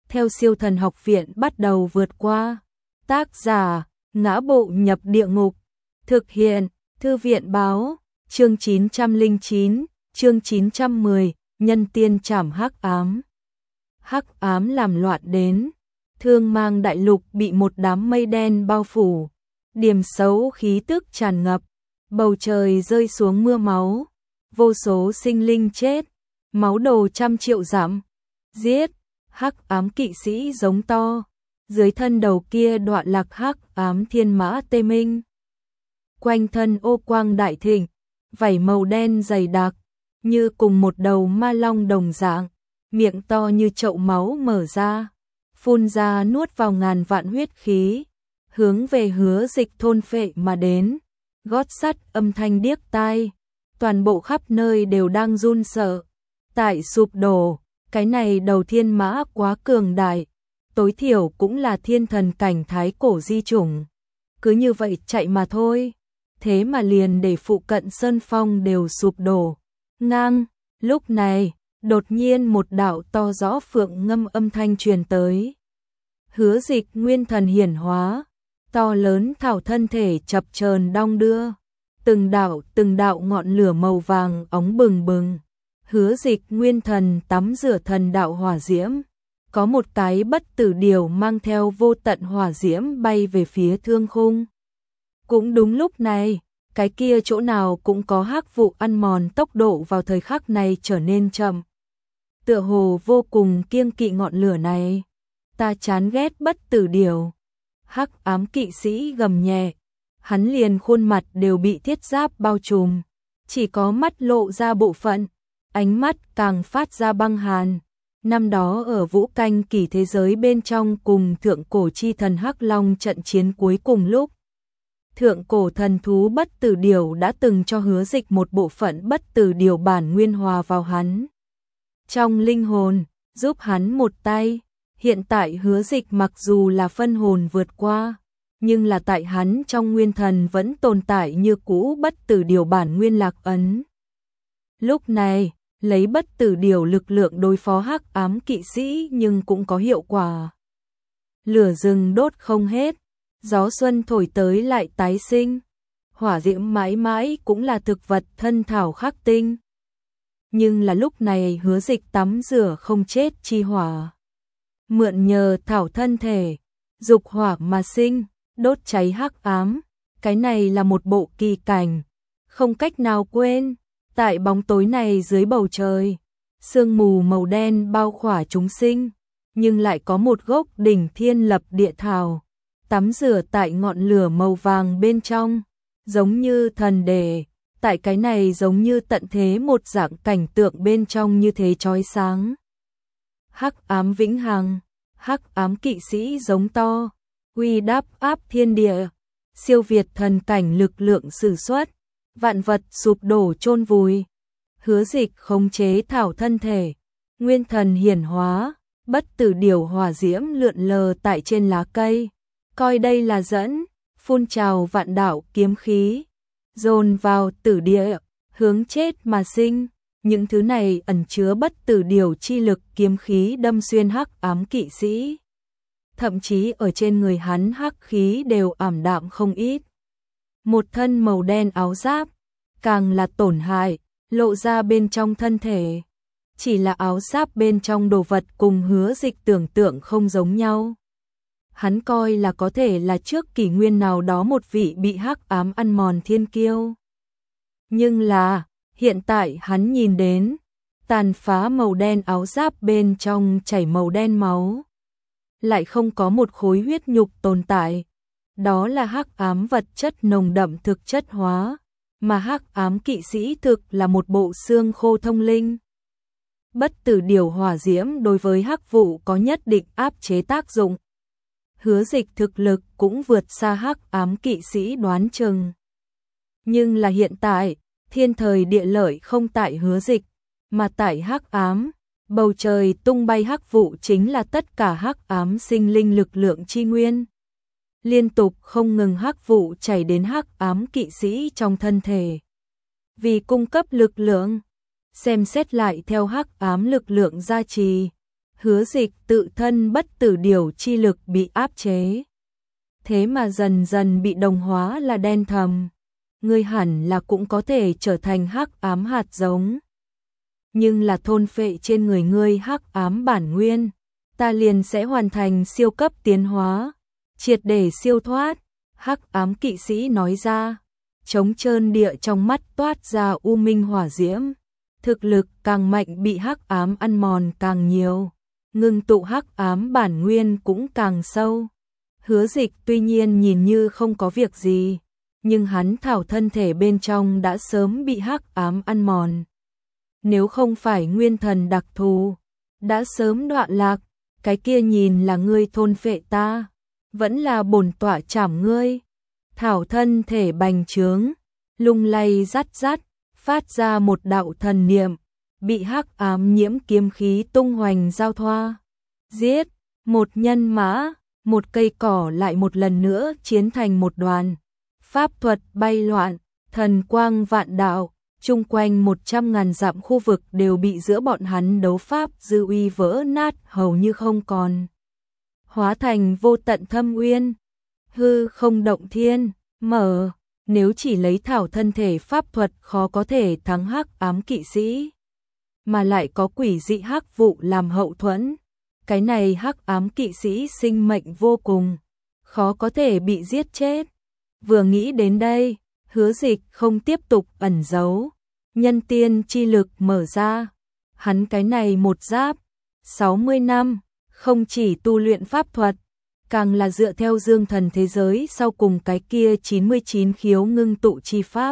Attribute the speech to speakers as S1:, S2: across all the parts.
S1: theo Siêu Thần Học Viện bắt đầu vượt qua. Tác giả: Ngã Bộ Nhập Địa Ngục. Thực hiện: Thư viện báo. Chương 909, chương 910, Nhân Tiên Trảm Hắc Ám. Hắc ám làm loạn đến, Thương Mang đại lục bị một đám mây đen bao phủ, điểm xấu khí tức tràn ngập, bầu trời rơi xuống mưa máu, vô số sinh linh chết, máu đồ trăm triệu dặm. Giết! Hắc ám kỵ sĩ giống to, dưới thân đầu kia đoạn lạc hắc ám thiên mã tê minh. Quanh thân ô quang đại thịnh, vảy màu đen dày đặc, như cùng một đầu ma long đồng dạng, miệng to như chậu máu mở ra, phun ra nuốt vào ngàn vạn huyết khí, hướng về Hứa Dịch thôn phệ mà đến. Gót sắt âm thanh điếc tai, toàn bộ khắp nơi đều đang run sợ. Tại sụp đổ, cái này đầu thiên mã quá cường đại, tối thiểu cũng là thiên thần cảnh thái cổ di chủng. Cứ như vậy chạy mà thôi, thế mà liền để phụ cận sơn phong đều sụp đổ. Ngang, lúc này, đột nhiên một đạo to rõ phượng ngâm âm thanh truyền tới. Hứa Dịch nguyên thần hiển hóa, to lớn thảo thân thể chập chờn đong đưa, từng đạo ngọn lửa màu vàng óng bừng bừng. Hứa Dịch nguyên thần tắm rửa thần đạo hỏa diễm, có một cái bất tử điều mang theo vô tận hỏa diễm bay về phía thương khung. Cũng đúng lúc này, cái kia chỗ nào cũng có hắc vụ ăn mòn, tốc độ vào thời khắc này trở nên chậm. Tựa hồ vô cùng kiêng kỵ ngọn lửa này. Ta chán ghét bất tử điều. Hắc ám kỵ sĩ gầm nhẹ, hắn liền khuôn mặt đều bị thiết giáp bao trùm, chỉ có mắt lộ ra bộ phận, ánh mắt càng phát ra băng hàn. Năm đó ở Vũ Canh Kỳ thế giới bên trong cùng thượng cổ chi thần Hắc Long trận chiến cuối cùng lúc, thượng cổ thần thú bất tử điều đã từng cho Hứa Dịch một bộ phận bất tử điều bản nguyên hòa vào hắn trong linh hồn, giúp hắn một tay. Hiện tại Hứa Dịch mặc dù là phân hồn vượt qua, nhưng là tại hắn trong nguyên thần vẫn tồn tại như cũ bất tử điều bản nguyên lạc ấn. Lúc này, lấy bất tử điều lực lượng đối phó hắc ám kỵ sĩ nhưng cũng có hiệu quả. Lửa rừng đốt không hết, gió xuân thổi tới lại tái sinh, hỏa diễm mãi mãi cũng là thực vật thân thảo khắc tinh. Nhưng là lúc này Hứa Dịch tắm rửa không chết chi hỏa, mượn nhờ thảo thân thể, dục hỏa mà sinh, đốt cháy hắc ám. Cái này là một bộ kỳ cảnh, không cách nào quên. Tại bóng tối này dưới bầu trời, sương mù màu đen bao khỏa chúng sinh, nhưng lại có một gốc đỉnh thiên lập địa thảo, tắm rửa tại ngọn lửa màu vàng bên trong, giống như thần đề. Tại cái này giống như tận thế một dạng cảnh tượng bên trong như thế chói sáng. Hắc ám vĩnh hằng, hắc ám kỵ sĩ giống to, uy đáp áp thiên địa, siêu việt thần cảnh lực lượng sử xuất, vạn vật sụp đổ chôn vùi. Hứa Dịch khống chế thảo thân thể, nguyên thần hiển hóa, bất tử điều hỏa diễm lượn lờ tại trên lá cây, coi đây là dẫn, phun trào vạn đạo kiếm khí, dồn vào tử địa, hướng chết mà sinh. Những thứ này ẩn chứa bất tử điều chi lực, kiếm khí đâm xuyên hắc ám kỵ sĩ. Thậm chí ở trên người hắn hắc khí đều ảm đạm không ít. Một thân màu đen áo giáp, càng là tổn hại, lộ ra bên trong thân thể. Chỉ là áo giáp bên trong đồ vật cùng Hứa Dịch tưởng tượng không giống nhau. Hắn coi là có thể là trước kỷ nguyên nào đó một vị bị hắc ám ăn mòn thiên kiêu. Nhưng là, hiện tại hắn nhìn đến, tàn phá màu đen áo giáp bên trong chảy màu đen máu. Lại không có một khối huyết nhục tồn tại. Đó là hắc ám vật chất nồng đậm thực chất hóa, mà hắc ám kỵ sĩ thực là một bộ xương khô thông linh. Bất tử điều hỏa diễm đối với hắc vụ có nhất định áp chế tác dụng. Hứa Dịch thực lực cũng vượt xa hắc ám kỵ sĩ đoán chừng. Nhưng là hiện tại, thiên thời địa lợi không tại Hứa Dịch, mà tại hắc ám. Bầu trời tung bay hắc vụ chính là tất cả hắc ám sinh linh lực lượng chi nguyên. Liên tục không ngừng hắc vụ chảy đến hắc ám kỵ sĩ trong thân thể. Vì cung cấp lực lượng, xem xét lại theo hắc ám lực lượng gia trì, Hứa Dịch tự thân bất tử điều chi lực bị áp chế. Thế mà dần dần bị đồng hóa là đen thầm. Ngươi hẳn là cũng có thể trở thành hắc ám hạt giống. Nhưng là thôn phệ trên người ngươi hắc ám bản nguyên, ta liền sẽ hoàn thành siêu cấp tiến hóa, triệt để siêu thoát. Hắc ám kỵ sĩ nói ra, trống trơn địa trong mắt toát ra u minh hỏa diễm. Thực lực càng mạnh bị hắc ám ăn mòn càng nhiều, ngưng tụ hắc ám bản nguyên cũng càng sâu. Hứa Dịch tuy nhiên nhìn như không có việc gì, nhưng hắn thảo thân thể bên trong đã sớm bị hắc ám ăn mòn. Nếu không phải nguyên thần đặc thù, đã sớm đoạn lạc. Cái kia nhìn là ngươi thôn phệ ta, vẫn là bổn tọa trảm ngươi. Thảo thân thể bành trướng, lung lay rắt rắt, phát ra một đạo thần niệm, bị hắc ám nhiễm kiếm khí tung hoành giao thoa. Giết, một nhân mã, một cây cỏ lại một lần nữa chiến thành một đoàn. Pháp thuật bay loạn, thần quang vạn đạo, chung quanh 100.000 dặm khu vực đều bị giữa bọn hắn đấu pháp dư uy vỡ nát hầu như không còn. Hóa thành vô tận thâm uyên, hư không động thiên, mở, nếu chỉ lấy thảo thân thể pháp thuật khó có thể thắng hắc ám kỵ sĩ. Mà lại có quỷ dị hắc vụ làm hậu thuẫn. Cái này hắc ám kỵ sĩ sinh mệnh vô cùng, khó có thể bị giết chết. Vừa nghĩ đến đây, Hứa Dịch không tiếp tục ẩn giấu, nhân tiên chi lực mở ra. Hắn cái này một giáp 60 năm, không chỉ tu luyện pháp thuật, càng là dựa theo dương thần thế giới sau cùng cái kia 99 khiếu ngưng tụ chi pháp.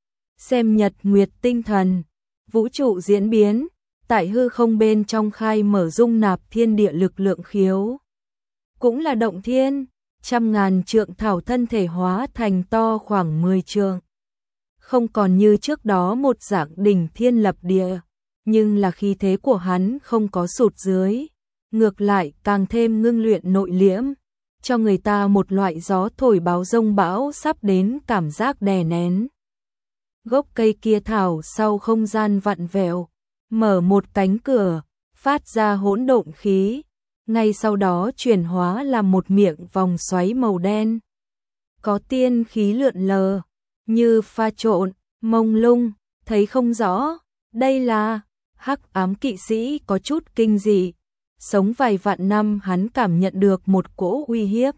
S1: Xem nhật nguyệt tinh thần, vũ trụ diễn biến, tại hư không bên trong khai mở dung nạp thiên địa lực lượng khiếu. Cũng là động thiên, 100.000 trượng thảo thân thể hóa thành to khoảng 10 trượng. Không còn như trước đó một dạng đỉnh thiên lập địa, nhưng là khí thế của hắn không có sụt dưới, ngược lại càng thêm ngưng luyện nội liễm, cho người ta một loại gió thổi báo rông bão sắp đến cảm giác đè nén. Gốc cây kia thảo sau không gian vặn vẹo, mở một cánh cửa, phát ra hỗn độn khí, ngay sau đó chuyển hóa làm một miệng vòng xoáy màu đen. Có tiên khí lượn lờ, như pha trộn, mông lung, thấy không rõ, đây là hắc ám kỵ sĩ có chút kinh dị. Sống vài vạn năm hắn cảm nhận được một cỗ uy hiếp.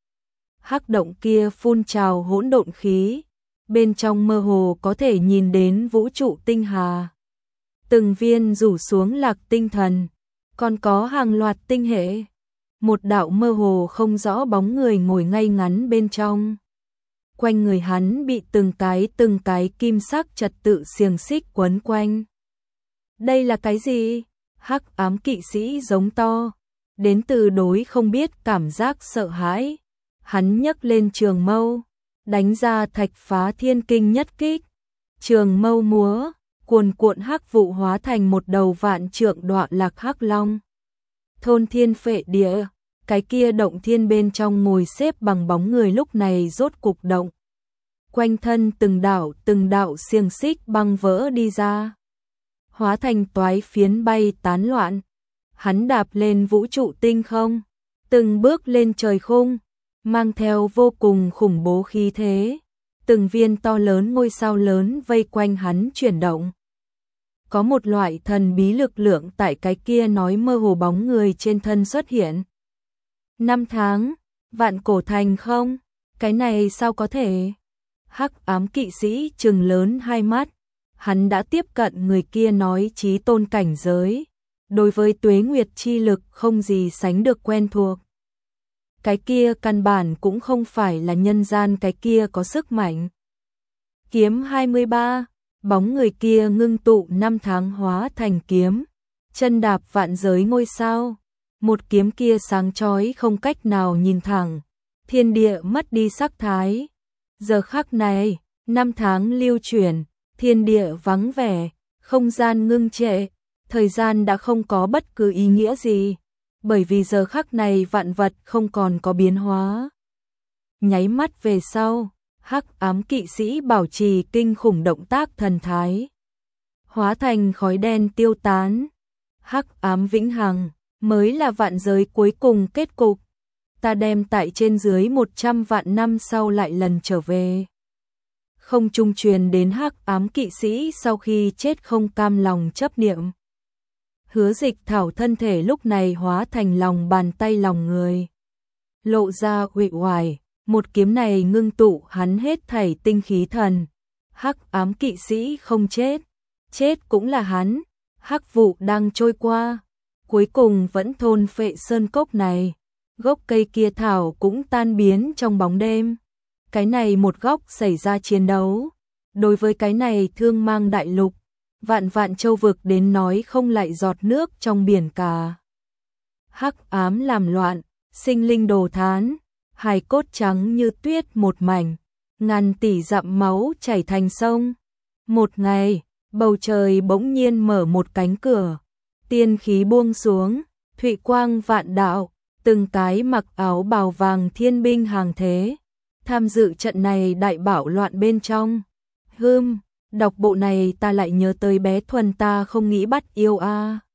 S1: Hắc động kia phun trào hỗn độn khí, bên trong mơ hồ có thể nhìn đến vũ trụ tinh hà. Từng viên rủ xuống lạc tinh thần, còn có hàng loạt tinh hệ. Một đạo mơ hồ không rõ bóng người ngồi ngay ngắn bên trong. Quanh người hắn bị từng cái kim sắc trật tự xiềng xích quấn quanh. Đây là cái gì? Hắc ám kỵ sĩ giống to, đến từ đối không biết cảm giác sợ hãi. Hắn nhấc lên trường mâu, đánh ra thạch phá thiên kinh nhất kích. Trường mâu múa, cuồn cuộn hắc vụ hóa thành một đầu vạn trượng đọa lạc hắc long. Thôn thiên phệ địa, cái kia động thiên bên trong ngồi xếp bằng bóng người lúc này rốt cục động. Quanh thân từng đạo xiềng xích băng vỡ đi ra, hóa thành toái phiến bay tán loạn. Hắn đạp lên vũ trụ tinh không, từng bước lên trời khung, mang theo vô cùng khủng bố khí thế. Từng viên to lớn ngôi sao lớn vây quanh hắn chuyển động. Có một loại thần bí lực lượng tại cái kia nói mơ hồ bóng người trên thân xuất hiện. 5 tháng, vạn cổ thành không? Cái này sao có thể? Hắc ám kỵ sĩ trừng lớn hai mắt. Hắn đã tiếp cận người kia nói chí tôn cảnh giới. Đối với tuế nguyệt chi lực không gì sánh được quen thuộc. Cái kia căn bản cũng không phải là nhân gian, cái kia có sức mạnh. Kiếm 23, bóng người kia ngưng tụ 5 tháng hóa thành kiếm, chân đạp vạn giới ngôi sao. Một kiếm kia sáng chói không cách nào nhìn thẳng, thiên địa mất đi sắc thái. Giờ khắc này, 5 tháng lưu chuyển, thiên địa vắng vẻ, không gian ngưng trệ, thời gian đã không có bất cứ ý nghĩa gì, bởi vì giờ khắc này vạn vật không còn có biến hóa. Nháy mắt về sau, hắc ám kỵ sĩ bảo trì kinh khủng động tác thần thái, hóa thành khói đen tiêu tán. Hắc ám vĩnh hằng, mới là vạn giới cuối cùng kết cục. Ta đem tại trên dưới 100 vạn năm sau lại lần trở về. Không trung truyền đến hắc ám kỵ sĩ sau khi chết không cam lòng chấp niệm. Hứa Dịch Thảo thân thể lúc này hóa thành lòng bàn tay lòng người. Lộ ra uể oải, một kiếm này ngưng tụ hắn hết thảy tinh khí thần. Hắc ám kỵ sĩ không chết, chết cũng là hắn. Hắc vụ đang trôi qua, cuối cùng vẫn thôn phệ sơn cốc này. Gốc cây kia thảo cũng tan biến trong bóng đêm. Cái này một góc xảy ra chiến đấu. Đối với cái này thương mang đại lục, vạn vạn châu vực đến nói không lại giọt nước trong biển cả. Hắc ám làm loạn, sinh linh đồ thán, hài cốt trắng như tuyết một mảnh, ngàn tỷ dặm máu chảy thành sông. Một ngày, bầu trời bỗng nhiên mở một cánh cửa, tiên khí buông xuống, thụy quang vạn đạo, từng cái mặc áo bào vàng thiên binh hàng thế, tham dự trận này đại bạo loạn bên trong. Đọc bộ này ta lại nhớ tới bé Thuần ta không nghĩ bắt yêu a.